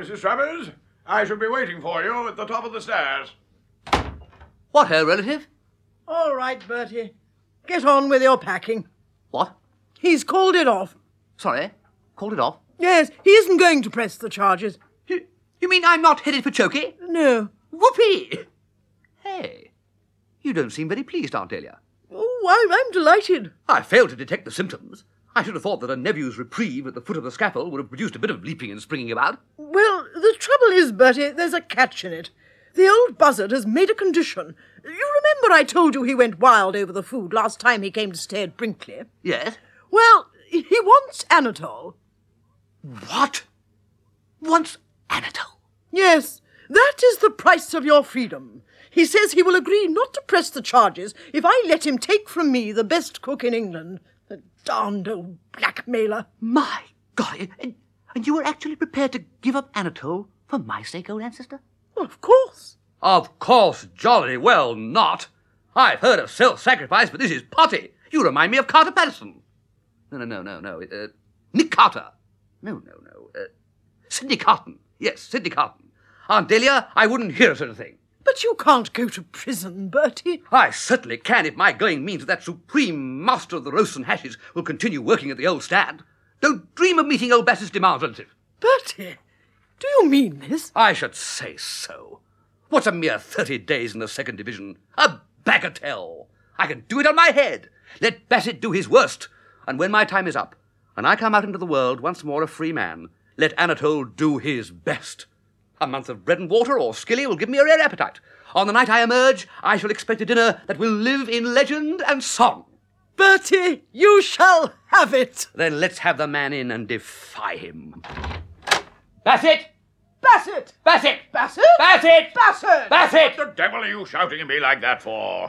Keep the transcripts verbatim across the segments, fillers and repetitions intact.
Missus Travers. I shall be waiting for you at the top of the stairs. What ho, relative? All right, Bertie. Get on with your packing. What? He's called it off. Sorry? Called it off? Yes, he isn't going to press the charges. You, you mean I'm not headed for Chokey? No. Whoopee! Hey, you don't seem very pleased, Aunt Dahlia. Oh, I'm, I'm delighted. I failed to detect the symptoms. I should have thought that a nephew's reprieve at the foot of the scaffold would have produced a bit of leaping and springing about. Well, the trouble is, Bertie, there's a catch in it. The old buzzard has made a condition. You remember I told you he went wild over the food last time he came to stay at Brinkley? Yes? Well, he wants Anatole. What? Wants Anatole? Yes, that is the price of your freedom. He says he will agree not to press the charges if I let him take from me the best cook in England. The darned old blackmailer. My God, and, and you were actually prepared to give up Anatole for my sake, old ancestor? Well, of course. Of course, jolly well not. I've heard of self-sacrifice, but this is potty. You remind me of Carter Patterson. No, no, no, no, no. Uh, Nick Carter. No, no, no. Uh, Sidney Carton. Yes, Sidney Carton. Aunt Dahlia, I wouldn't hear of such a thing. But you can't go to prison, Bertie. I certainly can if my going means that that supreme master of the roasts and hashes will continue working at the old stand. Don't dream of meeting old Bass's demands, relative. Bertie, do you mean this? I should say so. What's a mere thirty days in the second division? A bagatelle. I can do it on my head. Let Bassett do his worst. And when my time is up, and I come out into the world once more a free man, let Anatole do his best. A month of bread and water or skilly will give me a rare appetite. On the night I emerge, I shall expect a dinner that will live in legend and song. Bertie, you shall have it. Then let's have the man in and defy him. Bassett! Bassett! Bassett! Bassett! Bassett! Bassett! Bassett! What the devil are you shouting at me like that for?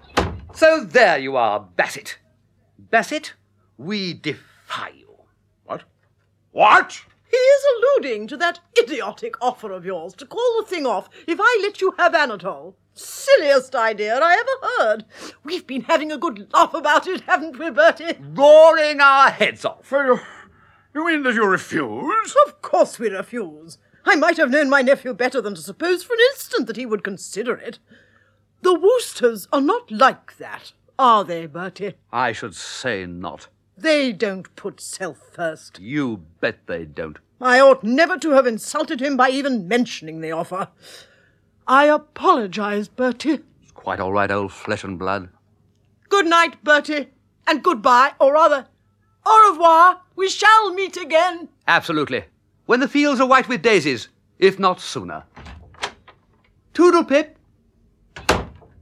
So there you are, Bassett. Bassett, we defy you. What? What? He is alluding to that idiotic offer of yours to call the thing off if I let you have Anatole. Silliest idea I ever heard. We've been having a good laugh about it, haven't we, Bertie? Roaring our heads off. So you, you mean that you refuse? Of course we refuse. I might have known my nephew better than to suppose for an instant that he would consider it. The Woosters are not like that, are they, Bertie? I should say not. They don't put self first. You bet they don't. I ought never to have insulted him by even mentioning the offer. I apologise, Bertie. It's quite all right, old flesh and blood. Good night, Bertie, and goodbye, or rather, au revoir. We shall meet again. Absolutely. When the fields are white with daisies, if not sooner. Toodle pip.